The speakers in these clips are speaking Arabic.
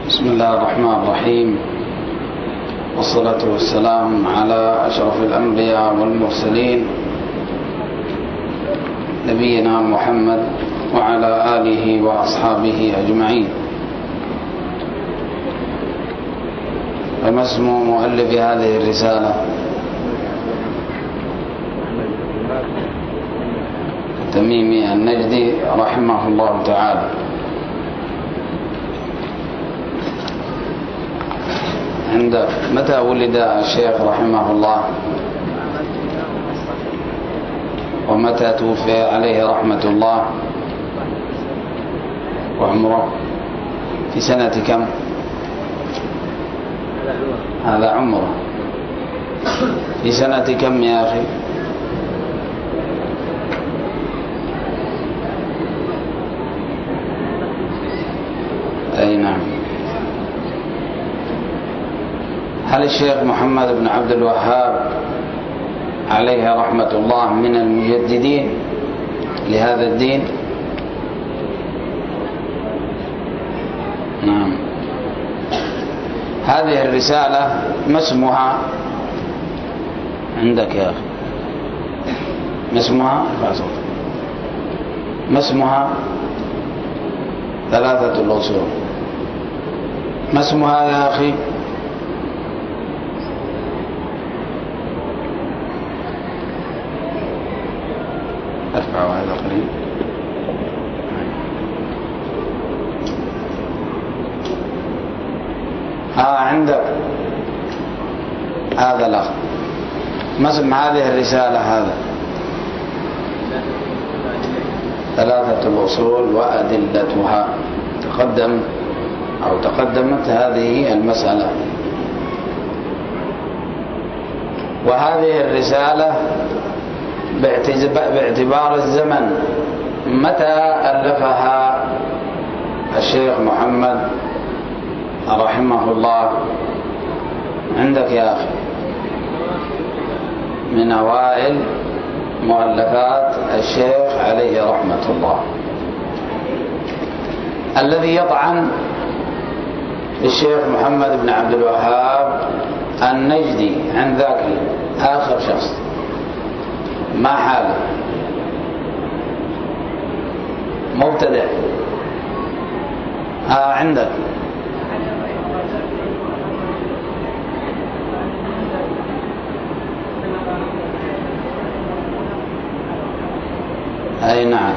بسم الله الرحمن الرحيم، والصلاة والسلام على أشرف الأنبياء والمرسلين نبينا محمد وعلى آله وأصحابه أجمعين. فما اسم مؤلف هذه الرسالة؟ تميمي النجدي رحمه الله تعالى. متى ولد الشيخ رحمه الله؟ ومتى توفي عليه رحمة الله؟ وعمره في سنة كم؟ هذا عمره في سنة كم يا أخي؟ أي نعم. هل الشيخ محمد بن عبد الوهاب عليه رحمة الله من المجددين لهذا الدين؟ نعم. هذه الرسالة ما اسمها عندك يا أخي؟ ما اسمها؟ ما اسمها؟ ثلاثة الأصول. ما اسمها يا أخي؟ أرفع هذا قليل. عندك هذا الأخ، ما اسم هذه الرسالة؟ هذا ثلاثة الأصول وأدلتها. تقدمت هذه المسألة. وهذه الرسالة باعتبار الزمن متى ألفها الشيخ محمد رحمه الله؟ عندك يا أخي من أوائل مؤلفات الشيخ عليه رحمة الله. الذي يطعن الشيخ محمد بن عبد الوهاب النجدي عن ذاك آخر شخص، ما حاله؟ مبتدع. عندك أي نعم.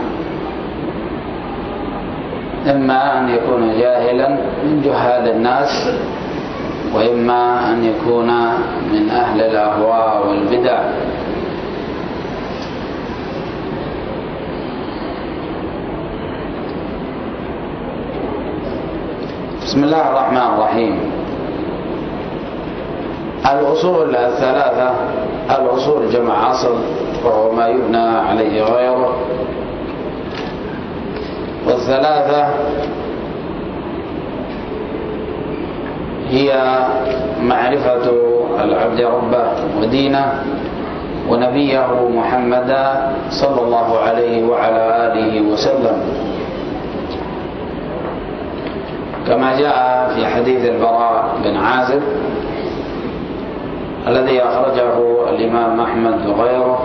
إما أن يكون جاهلا من جهال الناس، وإما أن يكون من أهل الأهواء والبدع. بسم الله الرحمن الرحيم. الأصول الثلاثة، الأصول جمع أصل وهو ما يبنى عليه غيره، والثلاثة هي معرفة العبد ربه ودينه ونبيه محمدا صلى الله عليه وعلى آله وسلم، كما جاء في حديث البراء بن عازب الذي أخرجه الإمام أحمد وغيره،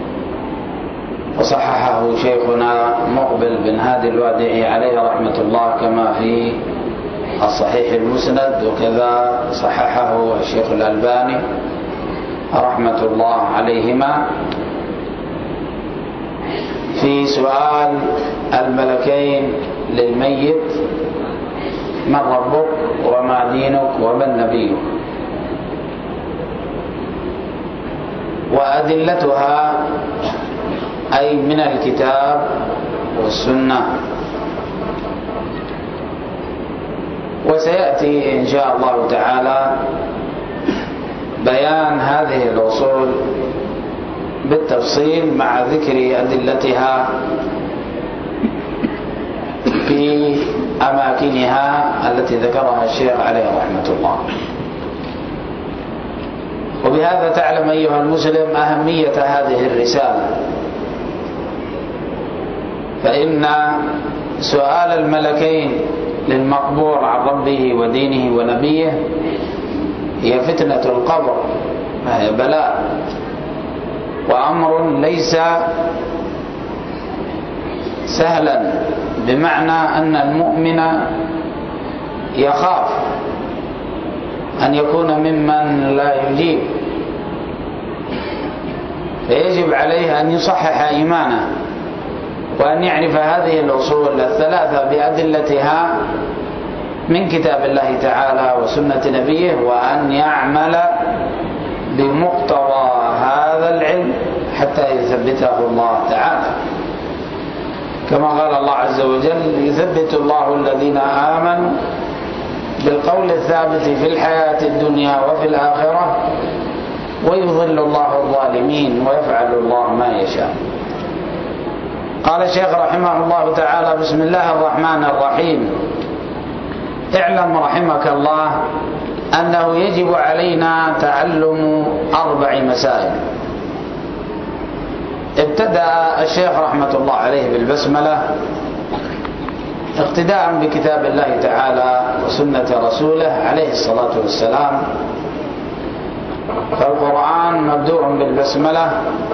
وصححه شيخنا مقبل بن هادي الوادعي عليه رحمة الله كما في الصحيح المسند، وكذا صححه الشيخ الألباني رحمة الله عليهما في سؤال الملكين للميت: من ربك وما دينك ومن نبيك؟ وأدلتها أي من الكتاب والسنة. وسيأتي إن شاء الله تعالى بيان هذه الأصول بالتفصيل مع ذكر أدلتها في أماكنها التي ذكرها الشيخ عليه رحمة الله. وبهذا تعلم أيها المسلم أهمية هذه الرسالة، فإن سؤال الملكين للمقبور عن ربه ودينه ونبيه هي فتنة القبر، فهي بلاء وأمر ليس سهلا، بمعنى أن المؤمن يخاف أن يكون ممن لا يجيب، فيجب عليه أن يصحح إيمانه وأن يعرف هذه الأصول الثلاثة بأدلتها من كتاب الله تعالى وسنة نبيه، وأن يعمل بمقتضى هذا العلم حتى يثبته الله تعالى، كما قال الله عز وجل: يثبت الله الذين آمنوا بالقول الثابت في الحياة الدنيا وفي الآخرة ويضل الله الظالمين ويفعل الله ما يشاء. قال الشيخ رحمه الله تعالى: بسم الله الرحمن الرحيم. اعلم رحمك الله أنه يجب علينا تعلم 4 مسائل. ابتدأ الشيخ رحمة الله عليه بالبسملة اقتداء بكتاب الله تعالى وسنة رسوله عليه الصلاة والسلام، فالقرآن مبدوء بالبسملة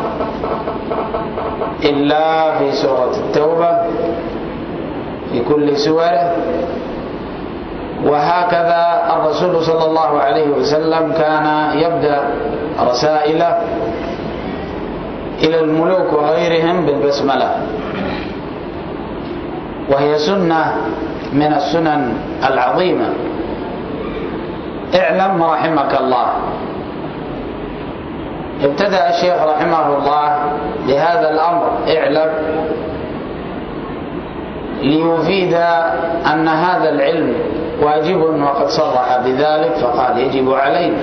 إلا في سورة التوبة في كل سوره، وهكذا الرسول صلى الله عليه وسلم كان يبدأ رسائله إلى الملوك وغيرهم بالبسملة، وهي سنة من السنن العظيمة. اعلم رحمك الله. ابتدأ الشيخ رحمه الله بهذا الأمر اعلم ليفيد أن هذا العلم واجب، وقد صرح بذلك فقال يجب علينا،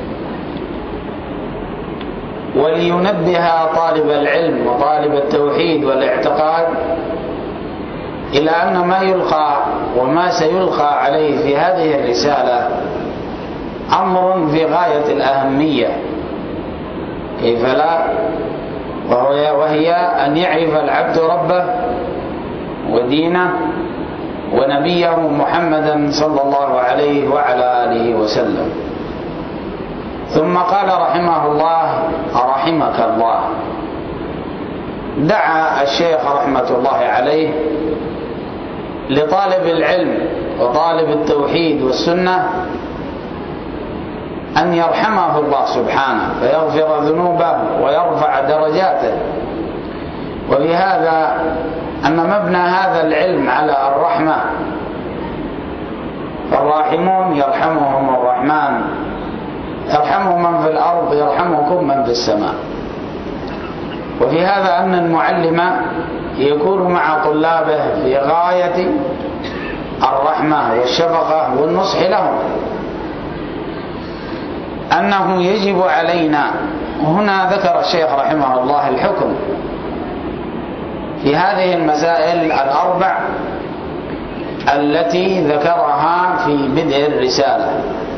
ولينبه طالب العلم وطالب التوحيد والاعتقاد إلى أن ما يلقى وما سيلقى عليه في هذه الرسالة أمر في غاية الأهمية، كيف لا، وهي أن يعرف العبد ربه ودينه ونبيه محمدا صلى الله عليه وعلى آله وسلم. ثم قال رحمه الله: رحمك الله. دعا الشيخ رحمة الله عليه لطالب العلم وطالب التوحيد والسنة أن يرحمه الله سبحانه فيغفر ذنوبه ويرفع درجاته، وبهذا أن مبنى هذا العلم على الرحمة، فالراحمون يرحمهم الرحمن، يرحمه من في الأرض يرحمكم من في السماء. وفي هذا أن المعلم يكون مع طلابه في غاية الرحمة والشفقة والنصح لهم، أنه يجب علينا. هنا ذكر الشيخ رحمه الله الحكم في هذه المسائل 4 التي ذكرها في بدء الرسالة.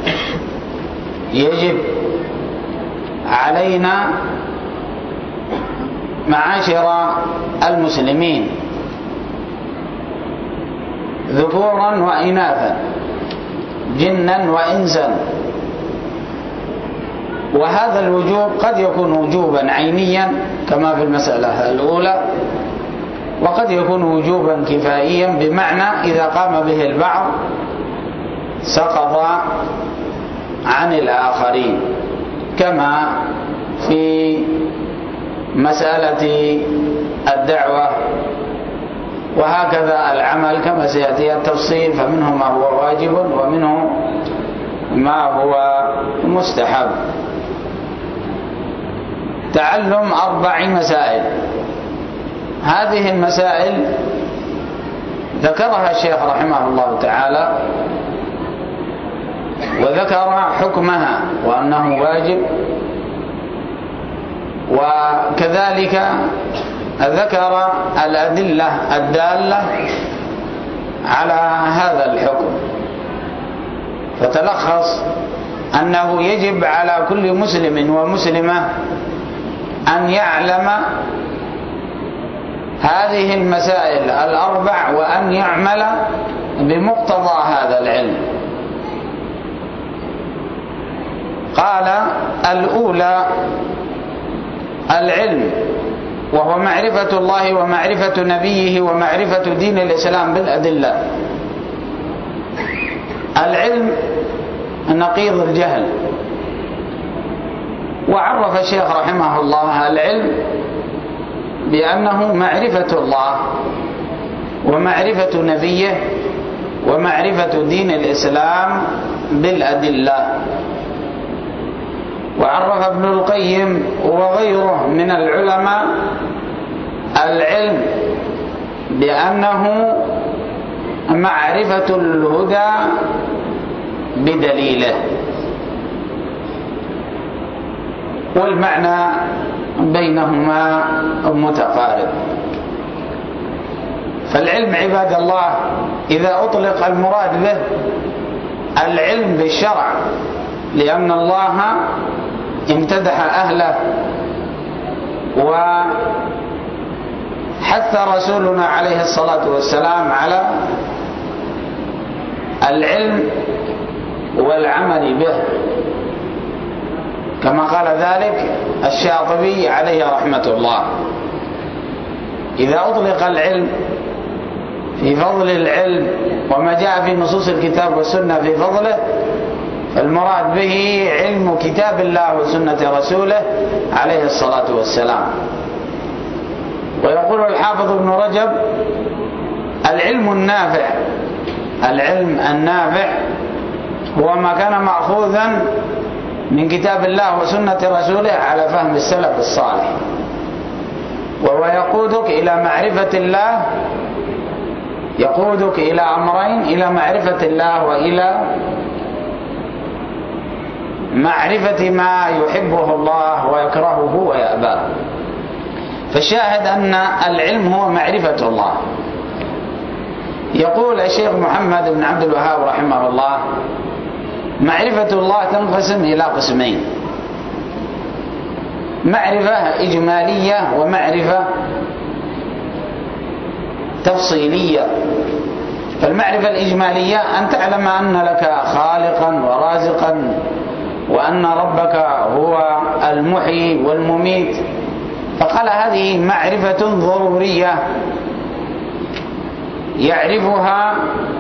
يجب علينا معاشر المسلمين ذكورا وإناثا جنا وإنسا، وهذا الوجوب قد يكون وجوبا عينيا كما في المسألة الأولى، وقد يكون وجوبا كفائيا، بمعنى إذا قام به البعض سقط عن الآخرين، كما في مسألة الدعوة، وهكذا العمل كما سيأتي التفصيل، فمنه ما هو واجب ومنه ما هو مستحب. تعلم 4 مسائل. هذه المسائل ذكرها الشيخ رحمه الله تعالى، وذكر حكمها وأنه واجب، وكذلك ذكر الأدلة الدالة على هذا الحكم، فتلخص أنه يجب على كل مسلم ومسلمة أن يعلم هذه المسائل 4 وأن يعمل بمقتضى هذا العلم. قال: الأولى العلم، وهو معرفة الله ومعرفة نبيه ومعرفة دين الإسلام بالأدلة. العلم نقيض الجهل. وعرف الشيخ رحمه الله العلم بأنه معرفة الله ومعرفة نبيه ومعرفة دين الإسلام بالأدلة. وعرف ابن القيم وغيره من العلماء العلم بأنه معرفة الهدى بدليله. والمعنى بينهما متقارب. فالعلم عباد الله إذا أطلق المراد به العلم بالشرع، لأن الله امتدح أهله وحث رسولنا عليه الصلاة والسلام على العلم والعمل به، كما قال ذلك الشاطبي عليه رحمة الله: إذا أطلق العلم في فضل العلم وما جاء في نصوص الكتاب والسنة في فضله، فالمراد به علم كتاب الله وسنة رسوله عليه الصلاة والسلام. ويقول الحافظ ابن رجب: العلم النافع، العلم النافع هو ما كان مأخوذا من كتاب الله وسنة رسوله على فهم السلف الصالح، وهو يقودك إلى معرفة الله، يقودك إلى أمرين: إلى معرفة الله وإلى معرفة ما يحبه الله ويكرهه ويأباه. فالشاهد أن العلم هو معرفة الله. يقول الشيخ محمد بن عبد الوهاب رحمه الله: معرفة الله تنقسم إلى قسمين: معرفة إجمالية ومعرفة تفصيلية. فالمعرفة الإجمالية أن تعلم أن لك خالقا ورازقا، وأن ربك هو المحيي والمميت. فقال: هذه معرفة ضرورية يعرفها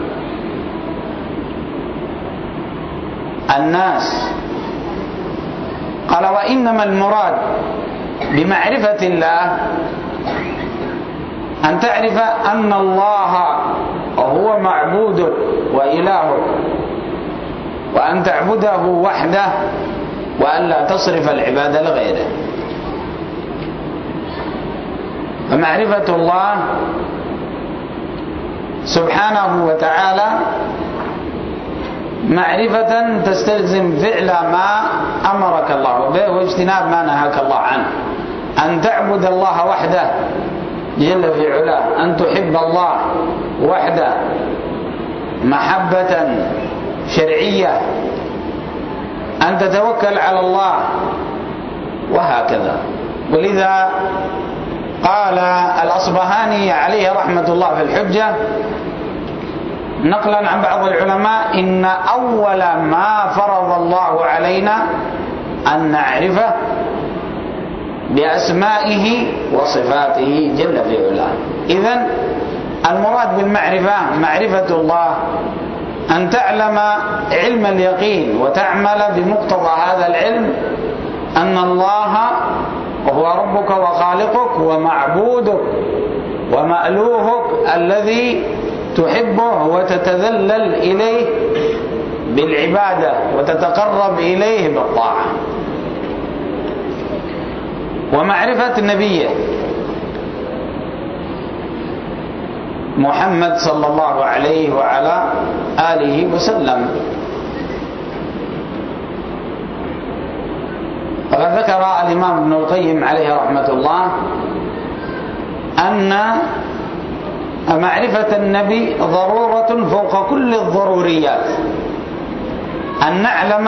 الناس. قال: وإنما المراد بمعرفة الله أن تعرف أن الله هو معبودك وإلهك، وأن تعبده وحده، وأن لا تصرف العبادة لغيره. فمعرفة الله سبحانه وتعالى معرفة تستلزم فعل ما أمرك الله به واجتناب ما نهاك الله عنه. أن تعبد الله وحده جل في علاه، أن تحب الله وحده محبة شرعية، أن تتوكل على الله، وهكذا. ولذا قال الأصبهاني عليه رحمة الله في الحجة نقلا عن بعض العلماء: إن أول ما فرض الله علينا أن نعرفه بأسمائه وصفاته جل في علاه. إذن المراد بالمعرفة معرفة الله، أن تعلم علم اليقين وتعمل بمقتضى هذا العلم أن الله هو ربك وخالقك ومعبودك ومألوهك الذي تحبه وتتذلل إليه بالعبادة وتتقرب إليه بالطاعة. ومعرفة نبيه محمد صلى الله عليه وعلى آله وسلم. وقد ذكر الإمام ابن القيم عليه رحمة الله أن معرفة النبي ضرورة فوق كل الضروريات، أن نعلم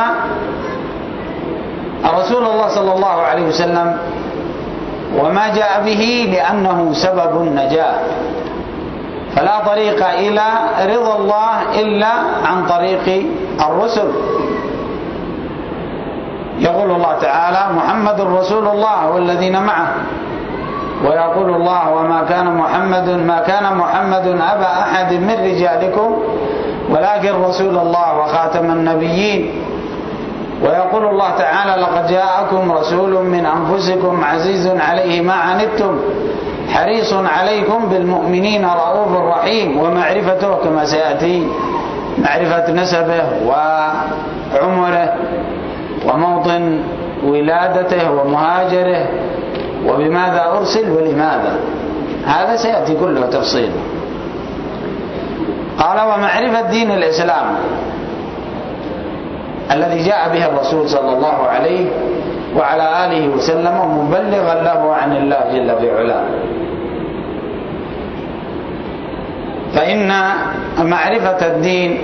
رسول الله صلى الله عليه وسلم وما جاء به، لأنه سبب النجاة. فلا طريق إلى رضا الله إلا عن طريق الرسل. يقول الله تعالى: محمد رسول الله والذين معه. ويقول الله: ما كان محمد أبا أحد من رجالكم ولكن رسول الله وخاتم النبيين. ويقول الله تعالى: لقد جاءكم رسول من أنفسكم عزيز عليه ما عنتم حريص عليكم بالمؤمنين رؤوف رحيم. ومعرفته كما سيأتي معرفة نسبه وعمره وموطن ولادته ومهاجره وبماذا أرسل ولماذا، هذا سيأتي كله تفصيل. قال: ومعرفة دين الإسلام الذي جاء به الرسول صلى الله عليه وعلى آله وسلم مبلغا له عن الله جل في علاه. فإن معرفة الدين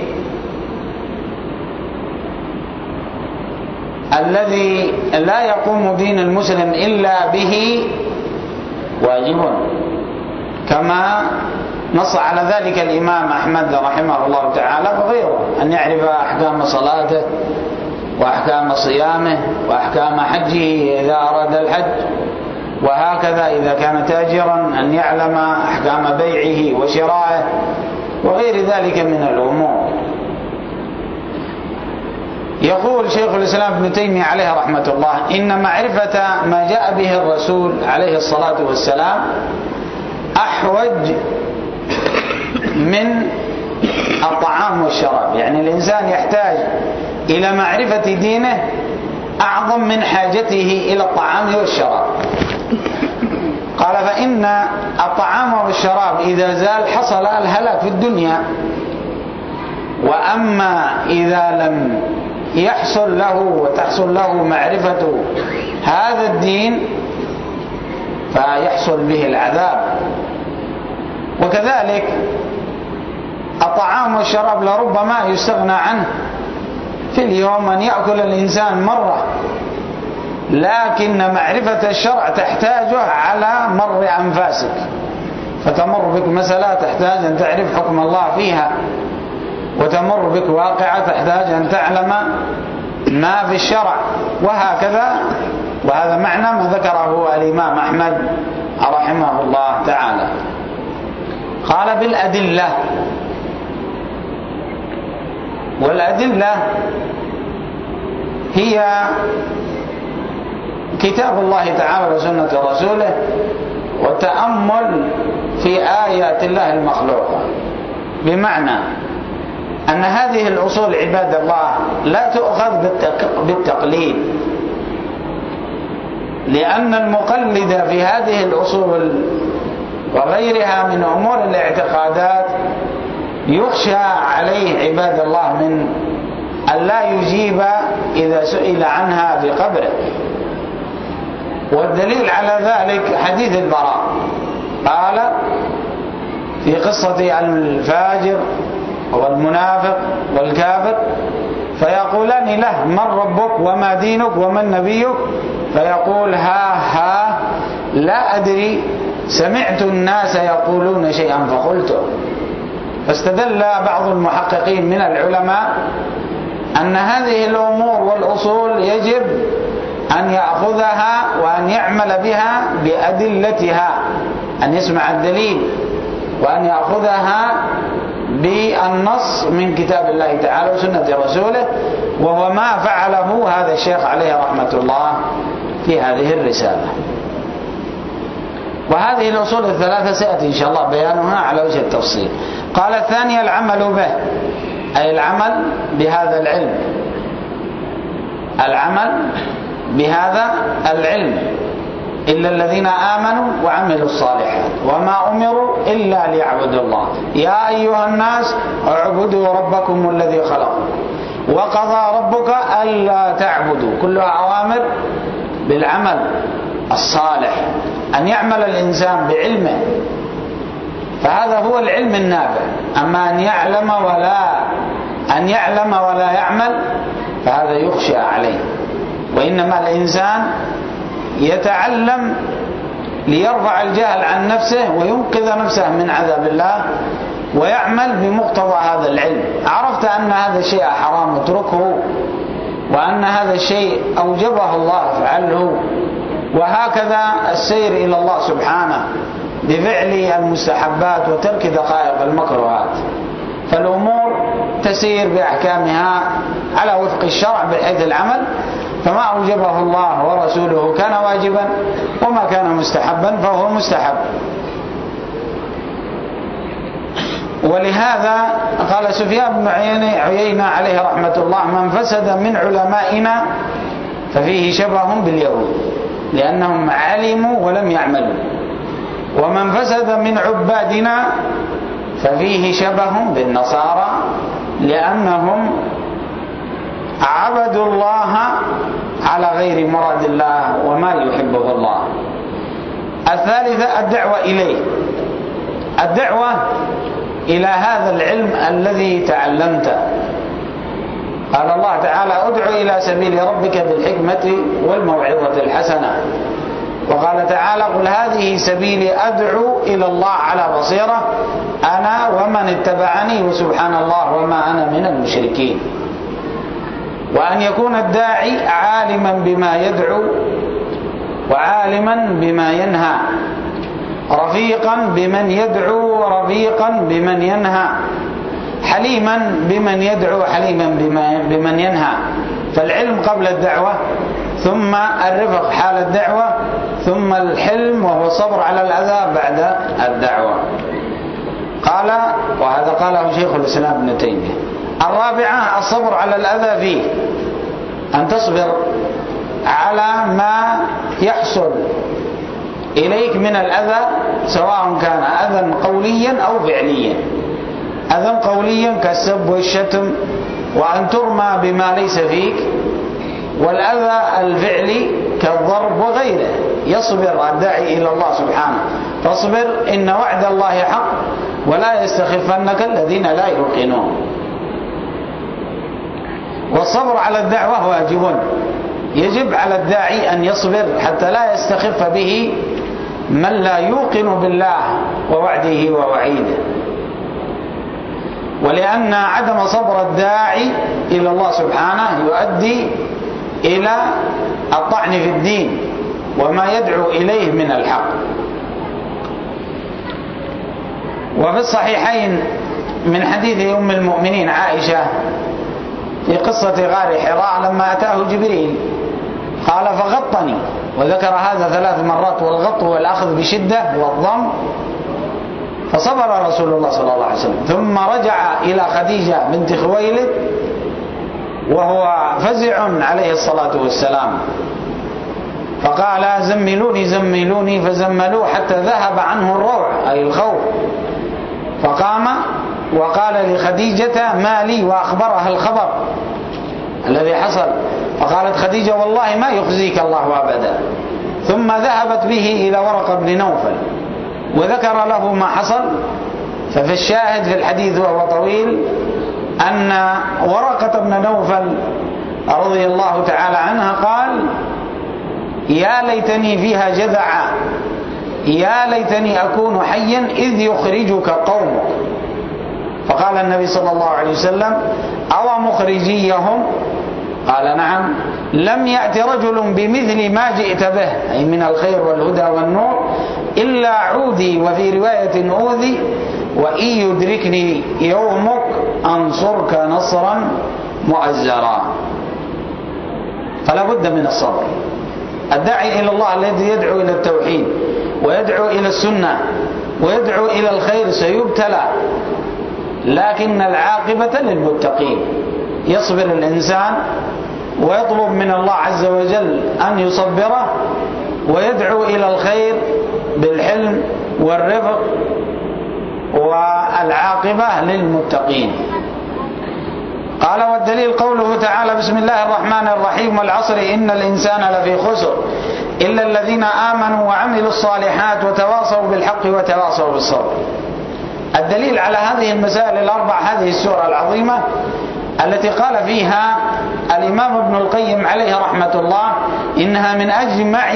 الذي لا يقوم دين المسلم إلا به واجب، كما نص على ذلك الإمام أحمد رحمه الله تعالى وغيره، أن يعرف أحكام صلاته وأحكام صيامه وأحكام حجه إذا أراد الحج، وهكذا إذا كان تاجرا أن يعلم أحكام بيعه وشرائه وغير ذلك من الأمور. يقول شيخ الإسلام ابن تيمية عليه رحمة الله: إن معرفة ما جاء به الرسول عليه الصلاة والسلام أحوج من الطعام والشراب. يعني الإنسان يحتاج إلى معرفة دينه أعظم من حاجته إلى الطعام والشراب. قال: فإن الطعام والشراب إذا زال حصل الهلاك في الدنيا، وأما إذا لم يحصل له وتحصل له معرفة هذا الدين فيحصل به العذاب. وكذلك الطعام والشراب لربما يستغنى عنه في اليوم أن يأكل الإنسان مرة، لكن معرفة الشرع تحتاجه على مر أنفاسك، فتمر بك مسألة تحتاج أن تعرف حكم الله فيها، وتمر بك واقعة تحتاج أن تعلم ما في الشرع، وهكذا. وهذا معنى ما ذكره الإمام أحمد رحمه الله تعالى. قال: بالأدلة. والأدلة هي كتاب الله تعالى وسنة رسوله، والتأمل في آيات الله المخلوقة. بمعنى أن هذه الأصول عباد الله لا تؤخذ بالتقليد، لأن المقلد في هذه الأصول وغيرها من أمور الاعتقادات يخشى عليه عباد الله من أن لا يجيب إذا سئل عنها في قبره. والدليل على ذلك حديث البراء، قال في قصة الفاجر والمنافق والكافر، فيقولان له: من ربك وما دينك ومن نبيك؟ فيقول: ها لا أدري، سمعت الناس يقولون شيئا فقلته. فاستدل بعض المحققين من العلماء أن هذه الأمور والأصول يجب أن يأخذها وأن يعمل بها بأدلتها، أن يسمع الدليل وأن يأخذها بالنص من كتاب الله تعالى وسنة رسوله، وهو ما فعله هذا الشيخ عليه رحمة الله في هذه الرسالة. وهذه الأصول الثلاثة سيأتي إن شاء الله بيانها على وجه التفصيل. قال: الثانية العمل به، أي العمل بهذا العلم، العمل بهذا العلم. إلا الذين آمنوا وعملوا الصالحات وما أمروا إلا ليعبدوا الله. يا أيها الناس اعبدوا ربكم الذي خلقكم وقضى ربك ألا تعبدوا، كلها أوامر بالعمل الصالح، أن يعمل الإنسان بعلمه، فهذا هو العلم النافع. أما أن يعلم ولا يعمل فهذا يخشى عليه. وإنما الإنسان يتعلم ليرفع الجهل عن نفسه وينقذ نفسه من عذاب الله ويعمل بمقتضى هذا العلم. عرفت أن هذا الشيء حرام اتركه، وأن هذا الشيء أوجبه الله فعله، وهكذا السير إلى الله سبحانه بفعل المستحبات وترك دقائق المكروهات. فالأمور تسير بأحكامها على وفق الشرع بحيث العمل، فما أوجبه الله ورسوله كان واجبا، وما كان مستحبا فهو مستحب. ولهذا قال سفيان بن عيينة عليه رحمة الله: من فسد من علمائنا ففيه شبه باليهود لأنهم علموا ولم يعملوا، ومن فسد من عبادنا ففيه شبه بالنصارى لأنهم عبدوا الله على غير مراد الله وما يحبه الله. الثالثة الدعوة إليه، الدعوة إلى هذا العلم الذي تعلمته. قال الله تعالى: ادع إلى سبيل ربك بالحكمة والموعظة الحسنة. وقال تعالى: قل هذه سبيلي أدعو إلى الله على بصيرة أنا ومن اتبعني وسبحان الله وما أنا من المشركين. وأن يكون الداعي عالما بما يدعو وعالما بما ينهى، رفيقا بمن يدعو ورفيقا بمن ينهى، حليما بمن يدعو حليما بمن ينهى. فالعلم قبل الدعوة، ثم الرفق حال الدعوة، ثم الحلم وهو الصبر على الأذى بعد الدعوة. قال، وهذا قاله شيخ الإسلام ابن تيمية. الرابعة الصبر على الأذى فيه، أن تصبر على ما يحصل إليك من الأذى، سواء كان أذى قوليا أو فعليا. أذى قوليا كالسب والشتم وأن ترمى بما ليس فيك، والأذى الفعلي كالضرب وغيره. يصبر الداعي إلى الله سبحانه، فاصبر إن وعد الله حق ولا يستخفنك الذين لا يوقنون. والصبر على الدعوة واجب، يجب على الداعي أن يصبر حتى لا يستخف به من لا يوقن بالله ووعده ووعيده. ولأن عدم صبر الداعي إلى الله سبحانه يؤدي إلى الطعن في الدين وما يدعو إليه من الحق. وفي الصحيحين من حديث أم المؤمنين عائشة في قصة غار حراء لما أتاه جبريل قال: فغطني، وذكر هذا 3 مرات، والغط هو الأخذ بشدة والضم. فصبر رسول الله صلى الله عليه وسلم، ثم رجع إلى خديجة بنت خويلد وهو فزع عليه الصلاة والسلام، فقال: زملوني زملوني، فزملوه حتى ذهب عنه الروع أي الخوف. فقام وقال لخديجة: ما لي، وأخبرها الخبر الذي حصل. فقالت خديجة: والله ما يخزيك الله أبدا. ثم ذهبت به إلى ورقة بن نوفل وذكر له ما حصل. ففي الشاهد في الحديث وهو طويل أن ورقة بن نوفل رضي الله تعالى عنها قال: يا ليتني فيها جذعا، يا ليتني أكون حيا إذ يخرجك قومك. فقال النبي صلى الله عليه وسلم: أو مخرجيهم؟ قال: نعم. لم يأت رجل بمثل ما جئت به، أي من الخير والهدى والنور، إلا عودي، وفي رواية أوذي، وإن يدركني يومك أنصرك نصرا مؤزرا. فلا بد من الصبر. الداعي إلى الله الذي يدعو إلى التوحيد ويدعو إلى السنة ويدعو إلى الخير سيبتلى، لكن العاقبة للمتقين. يصبر الإنسان ويطلب من الله عز وجل أن يصبره، ويدعو إلى الخير بالحلم والرفق، والعاقبة للمتقين. قال: والدليل قوله تعالى: بسم الله الرحمن الرحيم، والعصر إن الإنسان لفي خسر إلا الذين آمنوا وعملوا الصالحات وتواصوا بالحق وتواصوا بالصبر. الدليل على هذه المسائل الأربع هذه السورة العظيمة التي قال فيها الإمام ابن القيم عليه رحمة الله: إنها من أجمع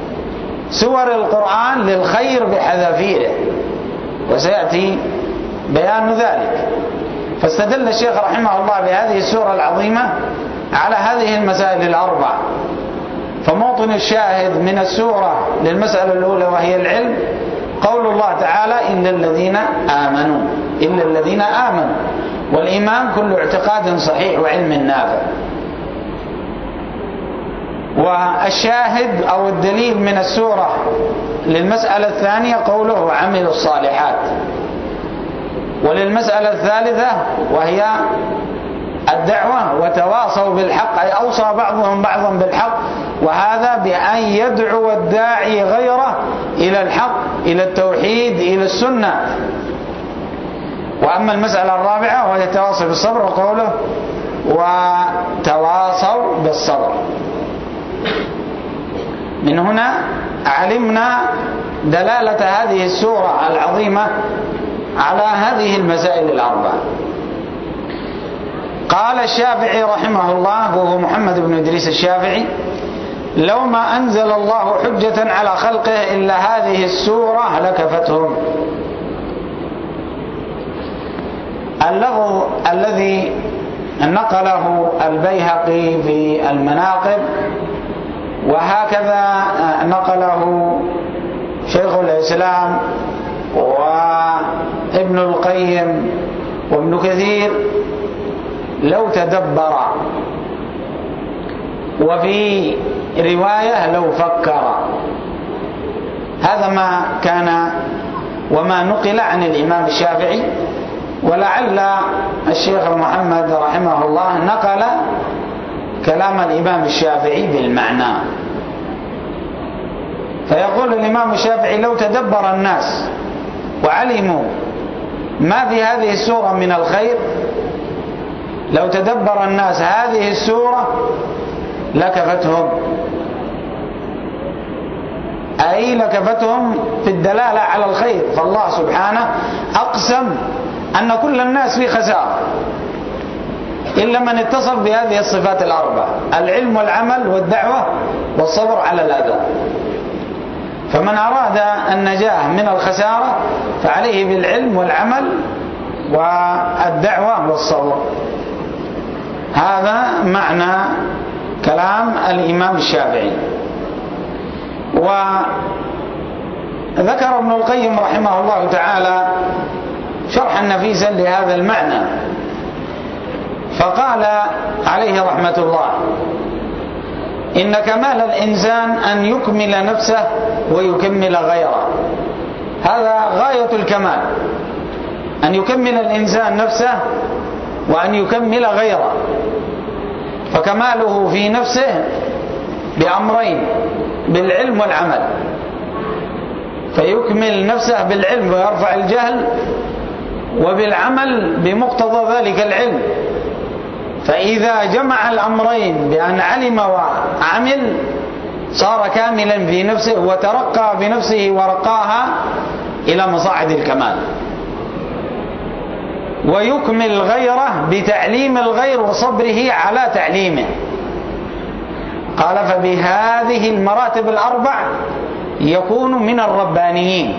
سور القرآن للخير بحذافيره. وسيأتي بيان ذلك. فاستدل الشيخ رحمه الله بهذه السورة العظيمة على هذه المسائل الأربع. فموطن الشاهد من السورة للمسألة الأولى وهي العلم قول الله تعالى إلا الذين آمنوا، إلا الذين آمنوا، والإيمان كل اعتقاد صحيح وعلم نافع. والشاهد أو الدليل من السورة للمسألة الثانية قوله عملوا الصالحات. وللمسألة الثالثة وهي الدعوة وتواصوا بالحق، أي أوصى بعضهم بعضا بالحق، وهذا بأن يدعو الداعي غيره إلى الحق، إلى التوحيد، إلى السنة. وأما المسألة الرابعة وهي التواصي بالصبر وقوله وتواصوا بالصبر. من هنا علمنا دلالة هذه السورة العظيمة على هذه المسائل الأربع. قال الشافعي رحمه الله وهو محمد بن إدريس الشافعي: لو ما أنزل الله حجة على خلقه إلا هذه السورة لكفتهم. اللفظ الذي نقله البيهقي في المناقب وهكذا نقله شيخ الإسلام وابن القيم وابن كثير: لو تدبر، وفي رواية لو فكر. هذا ما كان وما نقل عن الإمام الشافعي. ولعل الشيخ محمد رحمه الله نقل كلام الإمام الشافعي بالمعنى. فيقول الإمام الشافعي: لو تدبر الناس وعلموا ما في هذه السورة من الخير، لو تدبر الناس هذه السورة لكفتهم، أي لكفتهم في الدلالة على الخير. فالله سبحانه أقسم أن كل الناس في خسارة إلا من اتصف بهذه الصفات الأربع: العلم والعمل والدعوة والصبر على الأذى. فمن أراد النجاة من الخسارة فعليه بالعلم والعمل والدعوة والصبر. هذا معنى كلام الإمام الشافعي. وذكر ابن القيم رحمه الله تعالى شرحا نفيسا لهذا المعنى، فقال عليه رحمة الله: إن كمال الإنسان أن يكمل نفسه ويكمل غيره. هذا غاية الكمال، أن يكمل الإنسان نفسه وأن يكمل غيره. فكماله في نفسه بأمرين: بالعلم والعمل. فيكمل نفسه بالعلم ويرفع الجهل، وبالعمل بمقتضى ذلك العلم. فإذا جمع الأمرين بأن علم وعمل صار كاملا في نفسه وترقى بنفسه ورقاها إلى مصاعد الكمال. ويكمل غيره بتعليم الغير وصبره على تعليمه. قال: فبهذه المراتب الأربع يكون من الربانيين،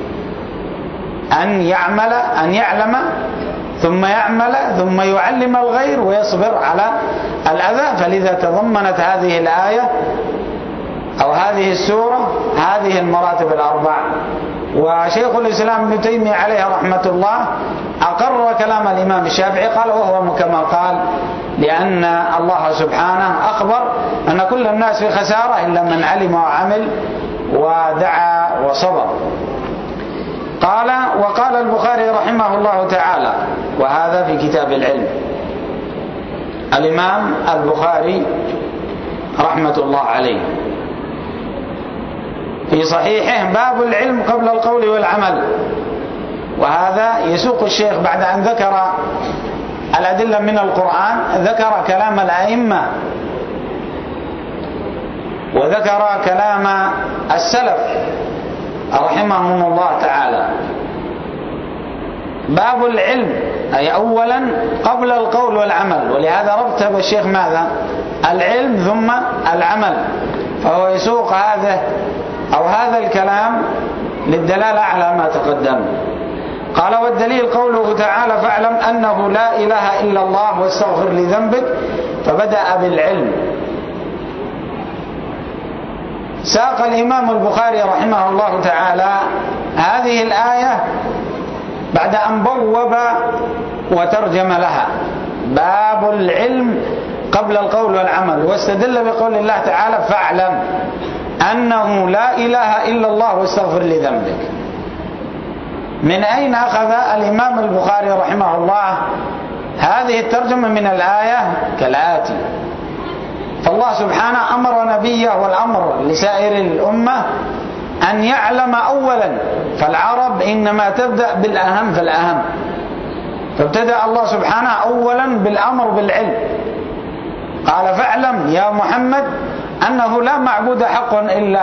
أن يعلم ثم يعمل ثم يعلم الغير ويصبر على الأذى. فلذا تضمنت هذه الآية أو هذه السورة هذه المراتب الأربع. وشيخ الإسلام ابن تيمية عليه رحمة الله أقر كلام الإمام الشافعي، قال: وهو كما قال، لأن الله سبحانه أخبر أن كل الناس في خسارة إلا من علم وعمل ودعا وصبر. وقال البخاري رحمه الله تعالى، وهذا في كتاب العلم، الإمام البخاري رحمة الله عليه في صحيحه: باب العلم قبل القول والعمل. وهذا يسوق الشيخ بعد أن ذكر الأدلة من القرآن ذكر كلام الأئمة وذكر كلام السلف رحمهم الله تعالى. باب العلم أي أولا قبل القول والعمل، ولهذا رتب الشيخ ماذا؟ العلم ثم العمل. فهو يسوق هذا الكلام للدلالة على ما تقدم. قال والدليل قوله تعالى فاعلم أنه لا إله إلا الله واستغفر لذنبك، فبدأ بالعلم. ساق الإمام البخاري رحمه الله تعالى هذه الآية بعد أن بوب وترجم لها باب العلم قبل القول والعمل، واستدل بقول الله تعالى فاعلم أنه لا إله إلا الله واستغفر لذنبك. من أين أخذ الإمام البخاري رحمه الله هذه الترجمة من الآية؟ كالآتي: فالله سبحانه أمر نبيه والأمر لسائر الأمة أن يعلم أولا، فالعرب إنما تبدأ بالأهم فالأهم، فابتدأ الله سبحانه أولا بالأمر بالعلم، قال فاعلم يا محمد أنه لا معبود حق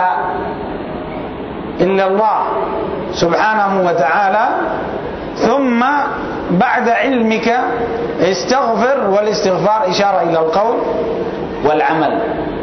إلا الله سبحانه وتعالى، ثم بعد علمك استغفر، والاستغفار إشارة إلى القول والعمل.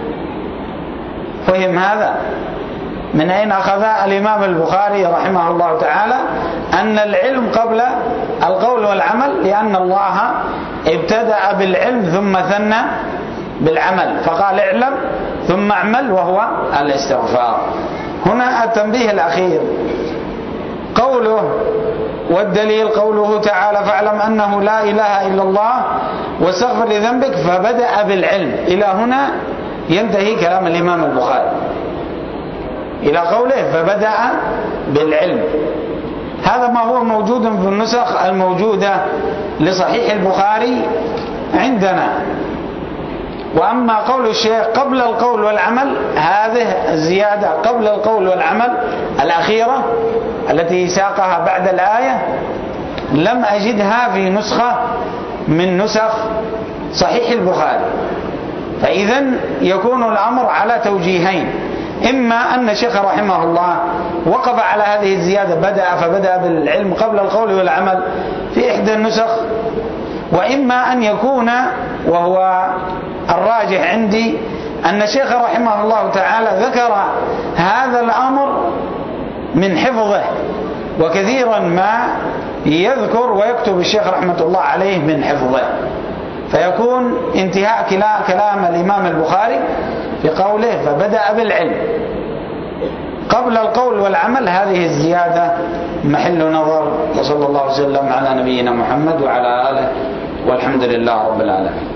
فهم هذا؟ من أين أخذ الإمام البخاري رحمه الله تعالى أن العلم قبل القول والعمل؟ لأن الله ابتدأ بالعلم ثم ثنى بالعمل، فقال اعلم ثم اعمل وهو الاستغفار. هنا التنبيه الأخير قوله والدليل قوله تعالى فاعلم أنه لا إله إلا الله واستغفر لذنبك، فبدأ بالعلم. إلى هنا ينتهي كلام الإمام البخاري إلى قوله فبدأ بالعلم. هذا ما هو موجود في النسخ الموجودة لصحيح البخاري عندنا. وأما قول الشيخ قبل القول والعمل، هذه الزيادة قبل القول والعمل الأخيرة التي ساقها بعد الآية لم أجدها في نسخة من نسخ صحيح البخاري. فإذن يكون الأمر على توجيهين: إما أن الشيخ رحمه الله وقف على هذه الزيادة فبدأ بالعلم قبل القول والعمل في إحدى النسخ، وإما أن يكون، وهو الراجح عندي، أن الشيخ رحمه الله تعالى ذكر هذا الأمر من حفظه، وكثيرا ما يذكر ويكتب الشيخ رحمة الله عليه من حفظه، فيكون انتهاء كلام الإمام البخاري في قوله فبدأ بالعلم قبل القول والعمل. هذه الزيادة محل نظر. وصلى الله وسلم على نبينا محمد وعلى آله، والحمد لله رب العالمين.